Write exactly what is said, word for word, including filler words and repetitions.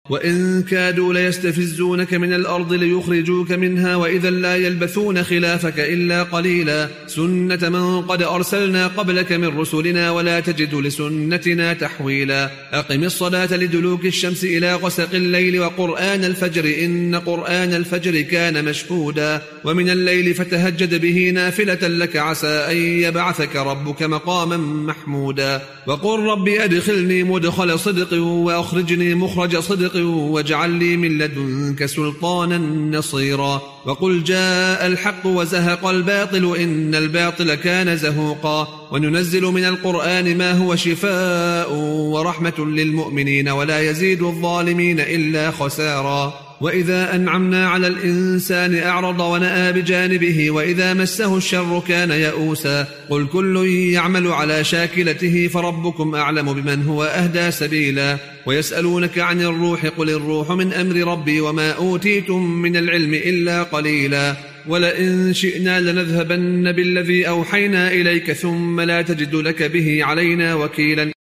وإن كادوا ليستفزونك من الأرض ليخرجوك منها وإذا لا يلبثون خلافك إلا قليلا سنة من قد أرسلنا قبلك من رسلنا ولا تجد لسنتنا تحويلا أقم الصلاة لدلوك الشمس إلى غسق الليل وقرآن الفجر إن قرآن الفجر كان مشهودا ومن الليل فتهجد به نافلة لك عسى أن يبعثك ربك مقاما محمودا وقل رب أدخلني مدخل صدق وأخرجني مخرج صدق واجعل لي من لدنك سلطانا نصيرا وقل جاء الحق وزهق الباطل إن الباطل كان زهوقا وننزل من القرآن ما هو شفاء ورحمة للمؤمنين ولا يزيد الظالمين إلا خسارا وإذا أنعمنا على الإنسان أعرض ونأى بجانبه وإذا مسه الشر كان يئوسا قل كل يعمل على شاكلته فربكم أعلم بمن هو أهدى سبيلا ويسألونك عن الروح قل الروح من أمر ربي وما أوتيتم من العلم إلا قليلا ولئن شئنا لنذهبن بالذي أوحينا إليك ثم لا تجد لك به علينا وكيلا